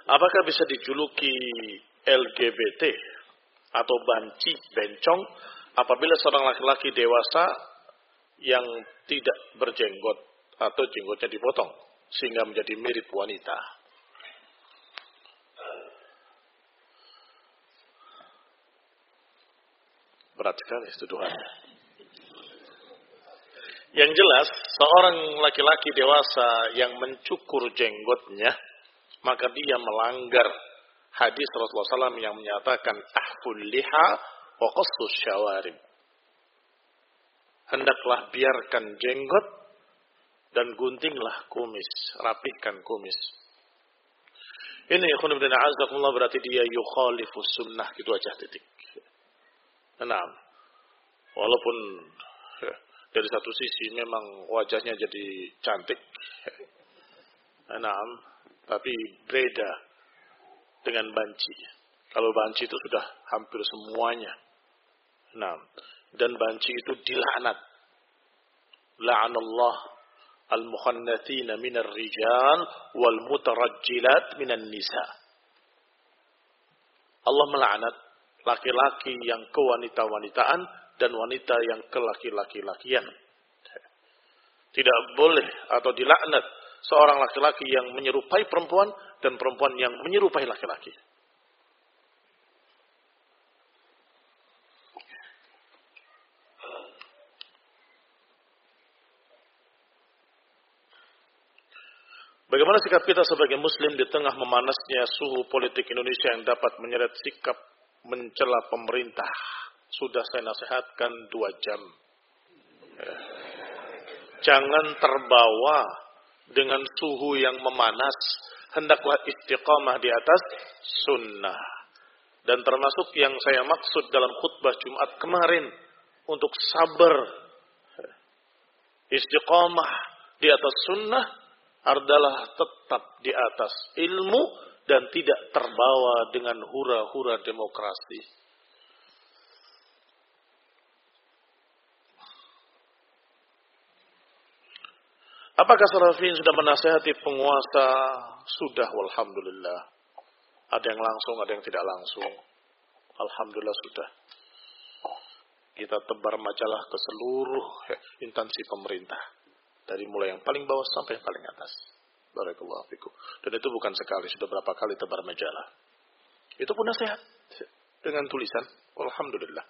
Apakah bisa dijuluki LGBT atau banci, bencong apabila seorang laki-laki dewasa yang tidak berjenggot atau jenggotnya dipotong sehingga menjadi mirip wanita? Berat sekali tuduhannya. Yang jelas, seorang laki-laki dewasa yang mencukur jenggotnya, maka dia melanggar hadis Rasulullah SAW yang menyatakan ahful liha wa qassus syawarib. Hendaklah biarkan jenggot dan guntinglah kumis, rapihkan kumis. Ini ikhwan fillah azakumullah berarti dia yukhalifus sunnah, gitu aja, titik. Nah, walaupun dari satu sisi memang wajahnya jadi cantik, nah, tapi beda dengan banci. Kalau banci itu sudah hampir semuanya. Nah, dan banci itu dilaknat. La'anallah al-mukhannatsina minar rijal wal mutarajjilat minan nisa. Allah melaknat laki-laki yang kewanita-wanitaan dan wanita yang kelaki-laki-lakian. Tidak boleh atau dilaknat seorang laki-laki yang menyerupai perempuan dan perempuan yang menyerupai laki-laki. Bagaimana sikap kita sebagai muslim di tengah memanasnya suhu politik Indonesia yang dapat menyeret sikap mencela pemerintah? Sudah saya nasihatkan 2 jam. Jangan terbawa dengan suhu yang memanas. Hendaklah istiqamah di atas sunnah. Dan termasuk yang saya maksud dalam khutbah Jumat kemarin, untuk sabar. Istiqamah di atas sunnah adalah tetap di atas ilmu dan tidak terbawa dengan hura-hura demokrasi. Apakah Salafin sudah menasihati penguasa? Sudah, walhamdulillah. Ada yang langsung, ada yang tidak langsung. Alhamdulillah sudah. Kita tebar majalah ke seluruh instansi pemerintah. Dari mulai yang paling bawah sampai yang paling atas. Barakallahu fikum. Dan itu bukan sekali, sudah berapa kali tebar majalah. Itu pun nasihat dengan tulisan. Alhamdulillah.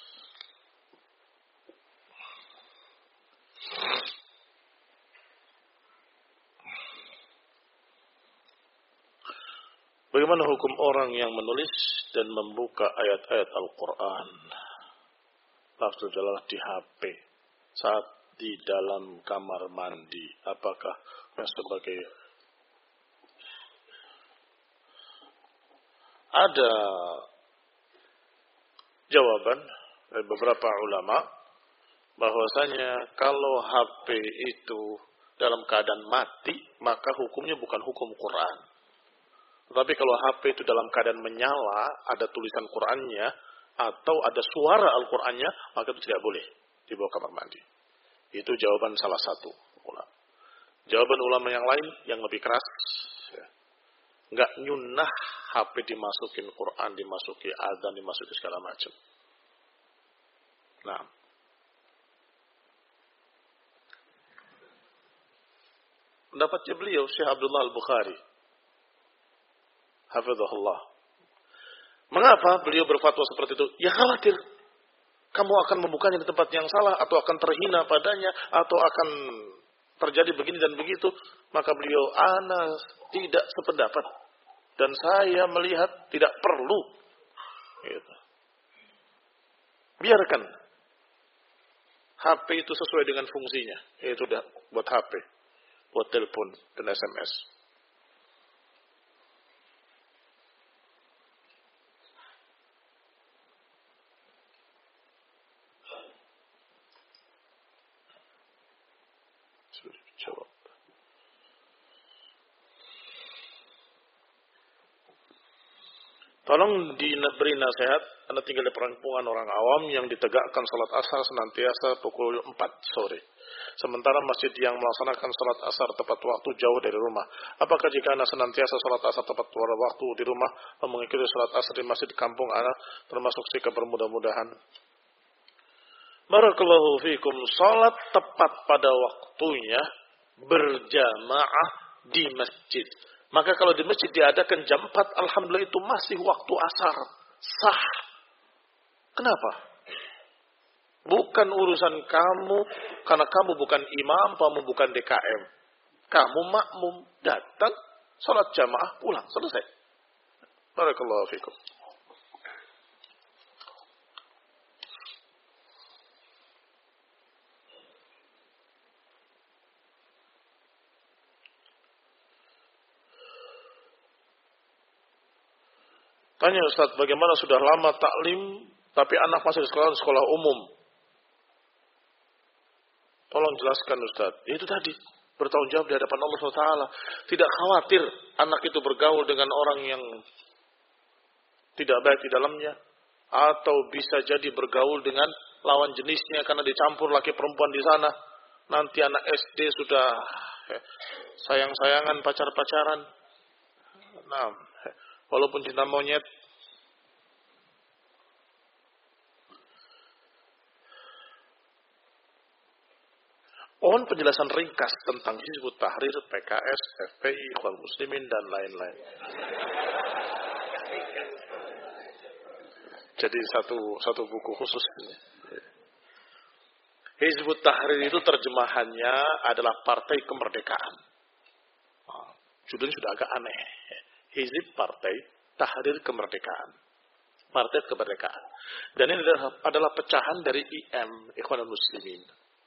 Bagaimana hukum orang yang menulis dan membuka ayat-ayat Al-Quran? Maksudnya adalah di HP saat di dalam kamar mandi. Apakah sebagai ada jawaban dari beberapa ulama bahwasanya kalau HP itu dalam keadaan mati, maka hukumnya bukan hukum Quran. Tapi kalau HP itu dalam keadaan menyala, ada tulisan Qurannya atau ada suara Al-Qurannya, maka itu tidak boleh dibawa kamar mandi. Itu jawaban salah satu ulama. Jawaban ulama yang lain yang lebih keras, nggak nyunah HP dimasukin Quran, dimasuki azan, dimasuki segala macam. Nah, pendapatnya beliau Syekh Abdullah Al-Bukhari, hafizahullah. Mengapa beliau berfatwa seperti itu? Ya khawatir kamu akan membukanya di tempat yang salah, atau akan terhina padanya, atau akan terjadi begini dan begitu. Maka beliau, ana tidak sependapat, dan saya melihat tidak perlu. Gitu. Biarkan HP itu sesuai dengan fungsinya. Itu udah buat HP, buat telepon dan SMS. Jawab. Tolong diberi nasihat Anda tinggal di perkampungan orang awam yang ditegakkan salat asar senantiasa pukul 4 sore. Sementara masjid yang melaksanakan salat asar tepat waktu jauh dari rumah. Apakah jika Anda senantiasa salat asar tepat waktu di rumah, mengikuti salat asar di masjid kampung Anda termasuk sikap bermudah-mudahan? Barakallahu fikum. Salat tepat pada waktunya berjamaah di masjid. Maka kalau di masjid diadakan jam 4, alhamdulillah itu masih waktu asar. Sah. Kenapa? Bukan urusan kamu, karena kamu bukan imam, kamu bukan DKM. Kamu makmum, datang, salat jamaah, pulang, selesai. Barakallahu fikum. Tanya Ustaz, bagaimana sudah lama taklim, tapi anak masih di sekolah umum? Tolong jelaskan Ustaz. Itu tadi, bertanggung jawab di hadapan Allah SWT. Tidak khawatir anak itu bergaul dengan orang yang tidak baik di dalamnya. Atau bisa jadi bergaul dengan lawan jenisnya karena dicampur laki perempuan di sana. Nanti anak SD sudah sayang-sayangan, pacar-pacaran. Nah, walaupun cinta monyet. Mohon penjelasan ringkas tentang Hizbut Tahrir, PKS, FPI, Ikhwan Muslimin, dan lain-lain. Jadi satu buku khusus. Hizbut Tahrir itu terjemahannya adalah Partai Kemerdekaan. Judulnya sudah agak aneh. Hizib Partai Tahrir Kemerdekaan. Partai Kemerdekaan. Dan ini adalah pecahan dari IM, Ikhwan Muslimin.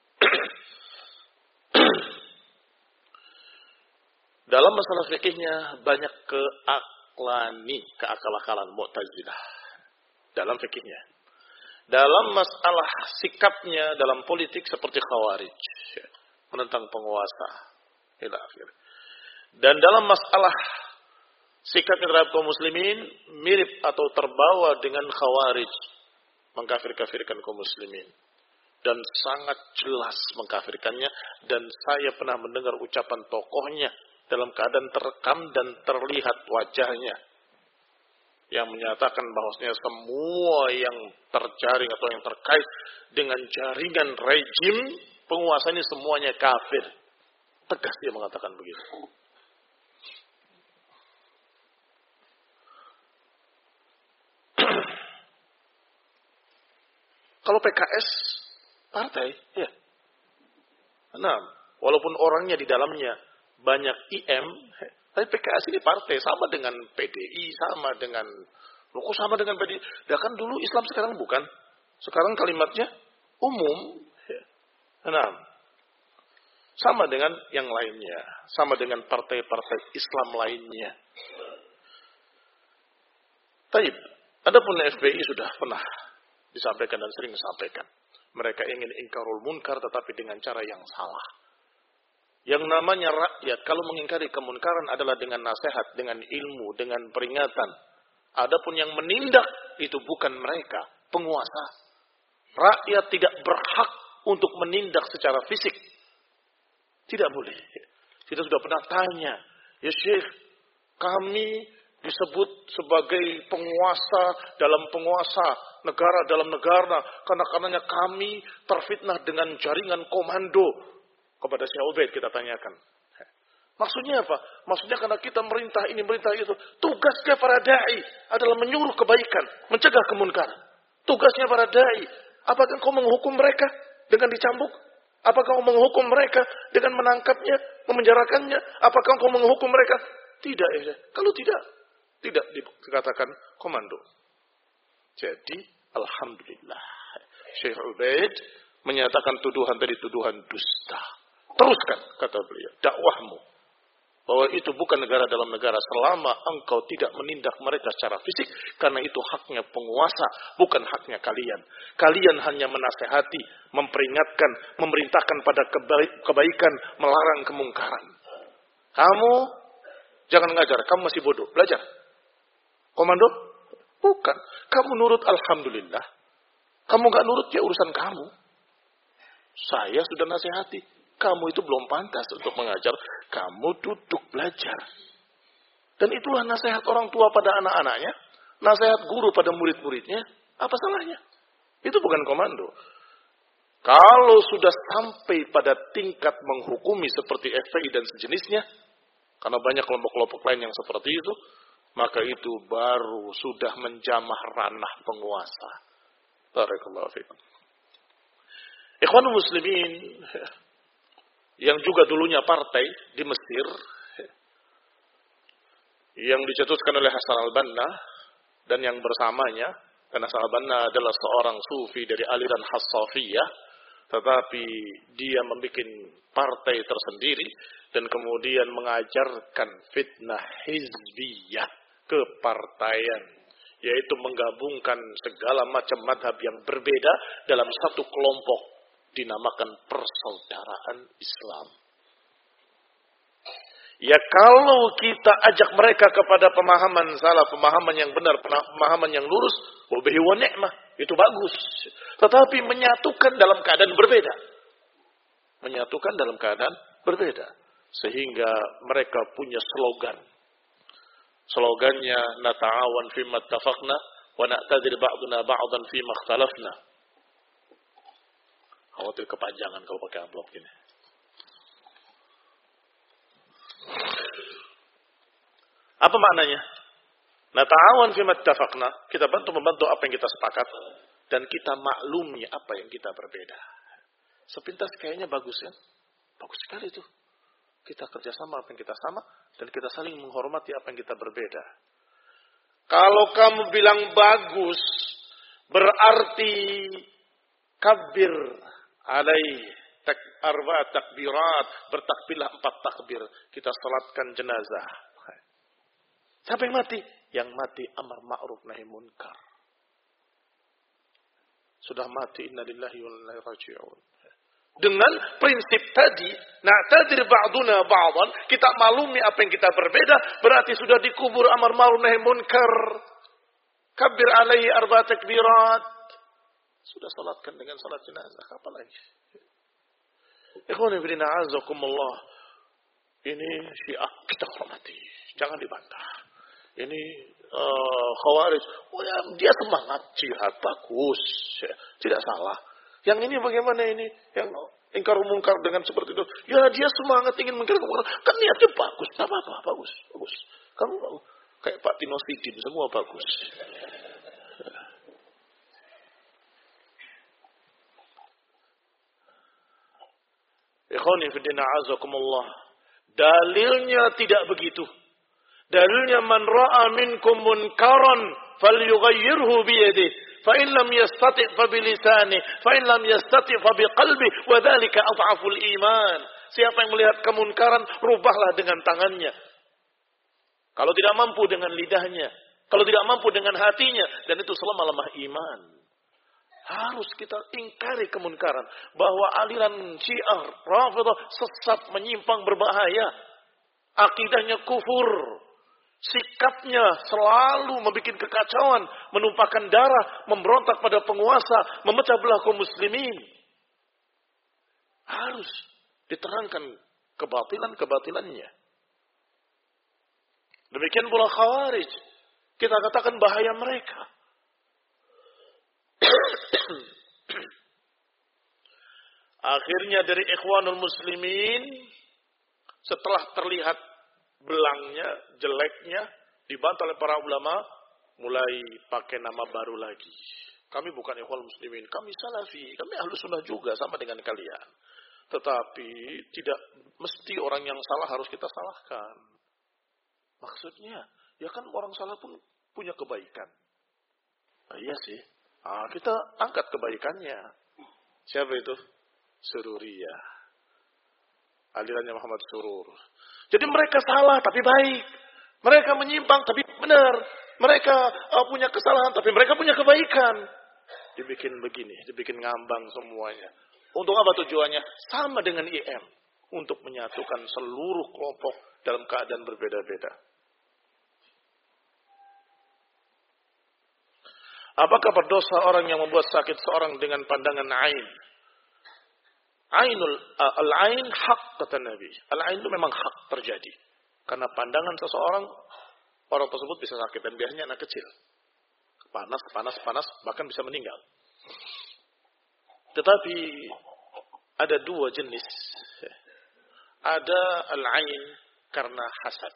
Dalam masalah fikihnya banyak keakal-akalan Mu'tazilah dalam fikihnya. Dalam masalah sikapnya dalam politik seperti Khawarij, menentang penguasa. Dan dalam masalah sikapnya terhadap kaum muslimin mirip atau terbawa dengan Khawarij, mengkafir-kafirkan kaum muslimin. Dan sangat jelas mengkafirkannya, dan saya pernah mendengar ucapan tokohnya dalam keadaan terekam dan terlihat wajahnya yang menyatakan bahwasanya semua yang terjaring atau yang terkait dengan jaringan rejim penguasa ini semuanya kafir. Tegas dia mengatakan begitu. Kalau PKS partai, ya. Nah, walaupun orangnya di dalamnya banyak IM, tapi PKS ini partai, sama dengan PDI, sama dengan PDI. Ya kan dulu Islam, sekarang bukan. Sekarang kalimatnya umum. Nah, sama dengan yang lainnya, sama dengan partai-partai Islam lainnya. Taib, adapun FPI sudah pernah disampaikan dan sering disampaikan. Mereka ingin ingkarul munkar tetapi dengan cara yang salah. Yang namanya rakyat kalau mengingkari kemunkaran adalah dengan nasihat, dengan ilmu, dengan peringatan. Adapun yang menindak itu bukan mereka, penguasa. Rakyat tidak berhak untuk menindak secara fisik. Tidak boleh. Kita sudah pernah tanya, ya Syekh, kami disebut sebagai penguasa dalam penguasa, negara dalam negara, karena kami terfitnah dengan jaringan komando. Kepada Syekh Ubaid kita tanyakan. Maksudnya apa? Maksudnya karena kita merintah ini, merintah itu. Tugasnya para da'i adalah menyuruh kebaikan, mencegah kemunkaran. Tugasnya para da'i. Apakah kau menghukum mereka dengan dicambuk? Apakah kau menghukum mereka dengan menangkapnya, memenjarakannya? Apakah kau menghukum mereka? Tidak. Ya. Kalau tidak dikatakan komando. Jadi, alhamdulillah. Syekh Ubaid menyatakan tuduhan tadi tuduhan dusta. Teruskan, kata beliau, dakwahmu. Bahwa itu bukan negara dalam negara selama engkau tidak menindak mereka secara fisik. Karena itu haknya penguasa, bukan haknya kalian. Kalian hanya menasehati, memperingatkan, memerintahkan pada kebaikan, melarang kemungkaran. Kamu jangan ngajar, kamu masih bodoh. Belajar. Komando, Bukan. Kamu nurut alhamdulillah. Kamu gak nurut ya urusan kamu. Saya sudah nasihati. Kamu itu belum pantas untuk mengajar. Kamu duduk belajar. Dan itulah nasihat orang tua pada anak-anaknya. Nasihat guru pada murid-muridnya. Apa salahnya? Itu bukan komando. Kalau sudah sampai pada tingkat menghukumi seperti FPI dan sejenisnya, karena banyak kelompok-kelompok lain yang seperti itu, maka itu baru sudah menjamah ranah penguasa. Barakallahu fiikum. Ikhwanul muslimin yang juga dulunya partai di Mesir, yang dicetuskan oleh Hasan al-Banna dan yang bersamanya, karena Hasan al-Banna adalah seorang sufi dari aliran Hassafiyah, tetapi dia membuat partai tersendiri dan kemudian mengajarkan fitnah hizbiyah, kepartaian, yaitu menggabungkan segala macam madhab yang berbeda dalam satu kelompok dinamakan persaudaraan Islam. Ya kalau kita ajak mereka kepada pemahaman salah, pemahaman yang benar, pemahaman yang lurus, wabihi wa ni'mah, itu bagus. Tetapi menyatukan dalam keadaan berbeda. Menyatukan dalam keadaan berbeda. Sehingga mereka punya slogan. Slogannya, nata'awan fima tafaqna, wa na'tadir ba'duna ba'dan fima ikhtalafna. Khawatir kepanjangan kalau pakai amplop gini. Apa maknanya? Nata'awan fima tafaqna, kita membantu apa yang kita sepakat dan kita maklumi apa yang kita berbeda. Sepintas kayaknya bagus kan? Bagus sekali itu. Kita kerjasama apa yang kita sama dan kita saling menghormati apa yang kita berbeda. Kalau kamu bilang bagus, berarti kabir alaih arba takbirat, bertakbirlah 4 takbir, kita salatkan jenazah. Siapa yang mati? Yang mati amar ma'ruf nahi munkar. Sudah mati, innalillahi wa inna ilaihi raji'un. Dengan prinsip tadi, na'tadir ba'duna ba'dan, kita maklumi apa yang kita berbeda, berarti sudah dikubur amar ma'ruf nahi munkar. Kabir alaihi arba takbirat. Sudah salatkan dengan salat jenazah, apa lagi? Ikhwani fillah a'azzakumullah. Ini Syiah kita hormati, jangan dibantah. Ini Khawarij, oh ya, dia semangat jihad bagus, ya, tidak salah. Yang ini bagaimana ini? Yang ingkar munkar dengan seperti itu, ya dia semangat ingin mengingkar munkar, kan niatnya bagus, tak apa-apa, bagus. Kamu kayak Pak Tino Sidin, semua bagus. Ikhwani fillah a'azzakumullah. Dalilnya tidak begitu. Dalilnya man ra'a minkum munkaran falyughayyirhu bi yadihi fa in lam yastati' fa bi lisanihi fa in lam yastati' fa bi qalbihi wa dzalika adhaful iman. Siapa yang melihat kemunkaran, rubahlah dengan tangannya. Kalau tidak mampu dengan lidahnya, kalau tidak mampu dengan hatinya, dan itu selama lemah iman. Harus kita ingkari kemunkaran, bahwa aliran Syiah Rafidhah sesat, menyimpang, berbahaya. Akidahnya kufur. Sikapnya selalu membuat kekacauan, menumpahkan darah, memberontak pada penguasa, memecah belah kaum muslimin. Harus diterangkan kebatilan-kebatilannya. Demikian pula Khawarij. Kita katakan bahaya mereka. Akhirnya dari Ikhwanul Muslimin, setelah terlihat belangnya, jeleknya, dibantah oleh para ulama, mulai pakai nama baru lagi. Kami bukan Ikhwanul Muslimin, kami Salafi, kami Ahlus Sunnah juga, sama dengan kalian. Tetapi tidak mesti orang yang salah harus kita salahkan. Maksudnya, ya kan orang salah pun punya kebaikan. Nah, iya sih. Kita angkat kebaikannya. Siapa itu? Sururiyah. Alirannya Muhammad Surur. Jadi mereka salah tapi baik. Mereka menyimpang tapi benar. Mereka punya kesalahan tapi mereka punya kebaikan. Dibikin begini, dibikin ngambang semuanya. Untuk apa tujuannya? Sama dengan IM. Untuk menyatukan seluruh kelompok dalam keadaan berbeda-beda. Apakah berdosa orang yang membuat sakit seorang dengan pandangan ain? Al-ain hak, kata Nabi. Al-ain itu memang hak terjadi. Karena pandangan seseorang, orang tersebut bisa sakit. Dan biasanya anak kecil. Panas, bahkan bisa meninggal. Tetapi ada dua jenis. Ada al-ain karena hasad,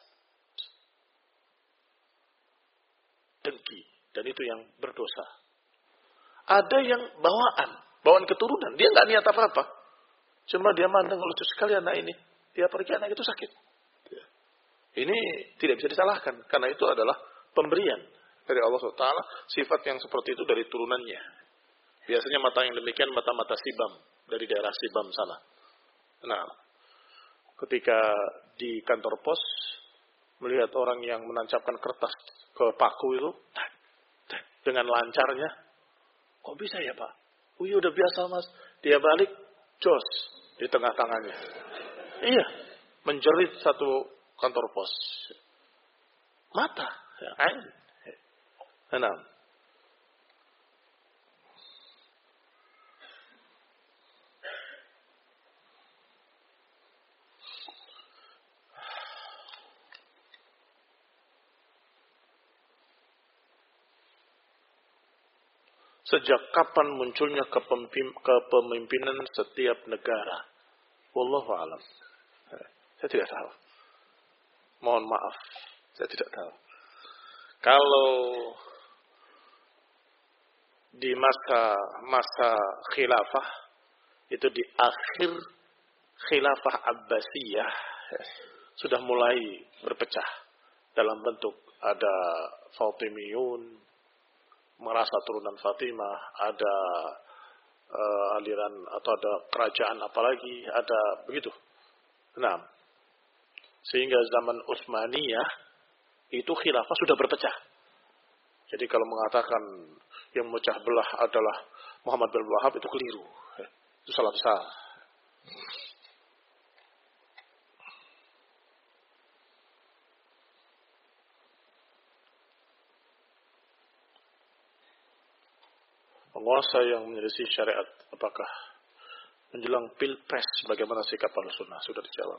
dengki, dan itu yang berdosa. Ada yang bawaan keturunan. Dia nggak niat apa-apa. Cuma dia mandang lucu sekali anak ini. Dia pergi, anak itu sakit. Ini tidak bisa disalahkan. Karena itu adalah pemberian dari Allah SWT. Sifat yang seperti itu dari turunannya. Biasanya mata yang demikian mata-mata Sibam. Dari daerah Sibam sana. Nah, ketika di kantor pos melihat orang yang menancapkan kertas ke paku itu dengan lancarnya, kok bisa ya Pak? Oh iya udah biasa Mas. Dia balik, jos di tengah tangannya. Iya, menjerit satu kantor pos. Mata, ya, ain. Enam. Sejak kapan munculnya kepemimpinan setiap negara? Wallahu a'lam. Saya tidak tahu. Mohon maaf, saya tidak tahu. Kalau di masa khilafah, itu di akhir khilafah Abbasiyah, sudah mulai berpecah dalam bentuk ada Fatimiyun, merasa turunan Fatimah, ada aliran atau ada kerajaan apalagi, ada begitu. Nah, sehingga zaman Utsmaniyah itu khilafah sudah berpecah. Jadi kalau mengatakan yang memecah belah adalah Muhammad bin Wahab itu keliru. Itu salah besar. Penguasa yang menyelisih syariat, apakah menjelang pilpres bagaimana sikap Ahlussunnah? Sudah dijawab.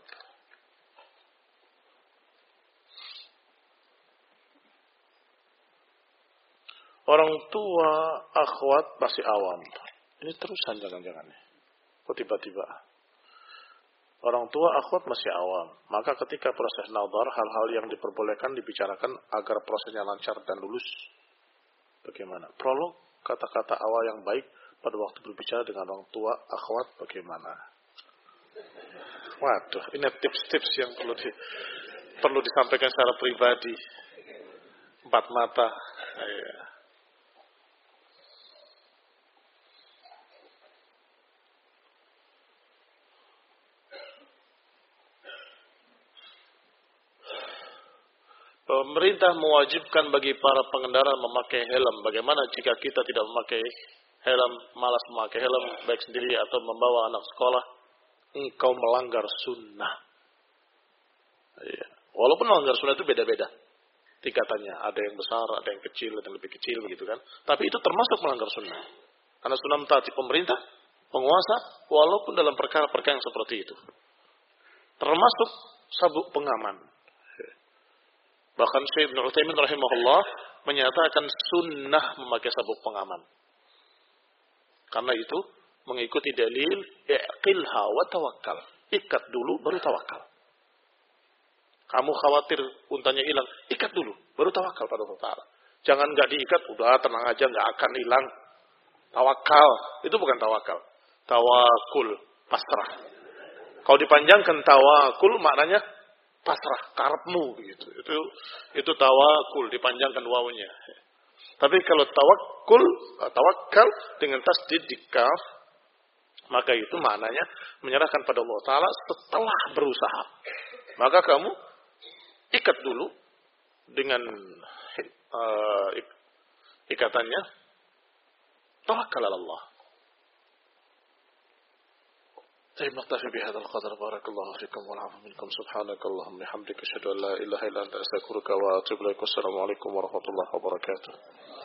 Orang tua akhwat masih awam. Ini terusan jangan-jangan. Kok tiba-tiba? Orang tua akhwat masih awam. Maka ketika proses nadhar, hal-hal yang diperbolehkan dibicarakan agar prosesnya lancar dan lulus. Bagaimana? Prolog, kata-kata awal yang baik pada waktu berbicara dengan orang tua akhwat bagaimana? Waduh, ini tips-tips yang perlu disampaikan secara pribadi. 4 mata. Ya. Pemerintah mewajibkan bagi para pengendara memakai helm. Bagaimana jika kita tidak memakai helm, malas memakai helm, baik sendiri atau membawa anak sekolah? Engkau melanggar sunnah. Ya. Walaupun melanggar sunnah itu beda-beda tingkatannya. Ada yang besar, ada yang kecil, ada yang lebih kecil, begitu kan? Tapi itu termasuk melanggar sunnah. Karena sunnah mentaati pemerintah, penguasa, walaupun dalam perkara-perkara yang seperti itu. Termasuk sabuk pengaman. Bahkan Syekh Ibnu Utsaimin rahimahullah menyatakan sunnah memakai sabuk pengaman. Karena itu mengikuti dalil i'qilha wa tawakkal. Ikat dulu baru tawakal. Kamu khawatir untanya hilang, ikat dulu baru tawakal pada Allah Taala. Jangan enggak diikat, udah tenang aja enggak akan hilang. Tawakal, itu bukan tawakal. Tawakul, pasrah. Kalau dipanjangkan tawakul maknanya pasrah, karepmu begitu. Itu tawakul, dipanjangkan wawunya. Tapi kalau tawakal dengan tasdid di kaf, maka itu maknanya menyerahkan pada Allah Ta'ala setelah berusaha. Maka kamu ikat dulu dengan ikatannya, tawakkal ala Allah. طيب نكتفي بهذا القدر بارك الله فيكم والعفو منكم سبحانك اللهم وبحمدك اشهد ان لا اله الا انت استغفرك واتوب اليك والسلام عليكم ورحمه الله وبركاته